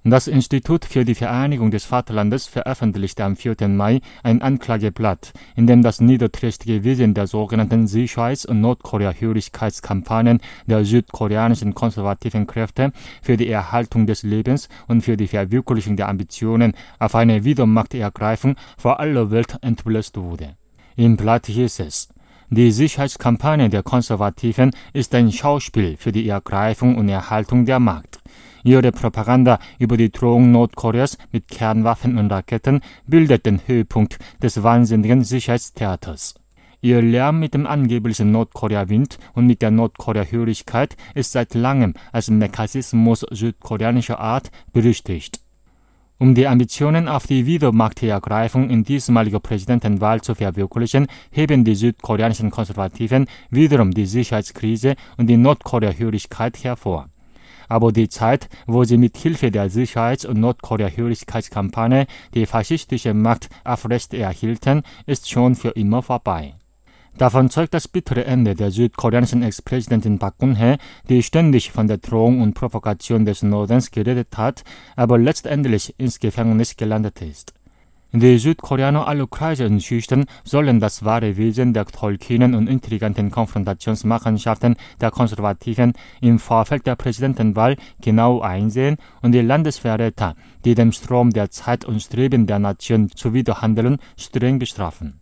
Das Institut für die Vereinigung des Vaterlandes veröffentlichte am 4. Mai ein Anklageblatt, in dem das niederträchtige Wesen der sogenannten Sicherheits- und Nordkorea-Hörigkeitskampagnen der südkoreanischen konservativen Kräfte für die Erhaltung des Lebens und für die Verwirklichung der Ambitionen auf eine Wiedermachtergreifung vor aller Welt entblößt wurde. Im Blatt hieß es: Die Sicherheitskampagne der Konservativen ist ein Schauspiel für die Ergreifung und Erhaltung der Macht. Ihre Propaganda über die Drohung Nordkoreas mit Kernwaffen und Raketen bildet den Höhepunkt des wahnsinnigen Sicherheitstheaters. Ihr Lärm mit dem angeblichen Nordkorea-Wind und mit der Nordkorea-Hörigkeit ist seit langem als Mekanismus südkoreanischer Art berüchtigt. Um die Ambitionen auf die Wiedermachtergreifung in diesmaliger Präsidentenwahl zu verwirklichen, heben die südkoreanischen Konservativen wiederum die Sicherheitskrise und die Nordkorea-Hörigkeit hervor. Aber die Zeit, wo sie mit Hilfe der Sicherheits- und Nordkorea-Hörigkeitskampagne die faschistische Macht aufrechterhielten, ist schon für immer vorbei. Davon zeugt das bittere Ende der südkoreanischen Ex-Präsidentin Park Geun-hye, die ständig von der Drohung und Provokation des Nordens geredet hat, aber letztendlich ins Gefängnis gelandet ist. Die Südkoreaner aller Kreise und Schichten sollen das wahre Wesen der tollkühnen und intriganten Konfrontationsmachenschaften der Konservativen im Vorfeld der Präsidentenwahl genau einsehen und die Landesverräter, die dem Strom der Zeit und Streben der Nation zuwiderhandeln, streng bestrafen.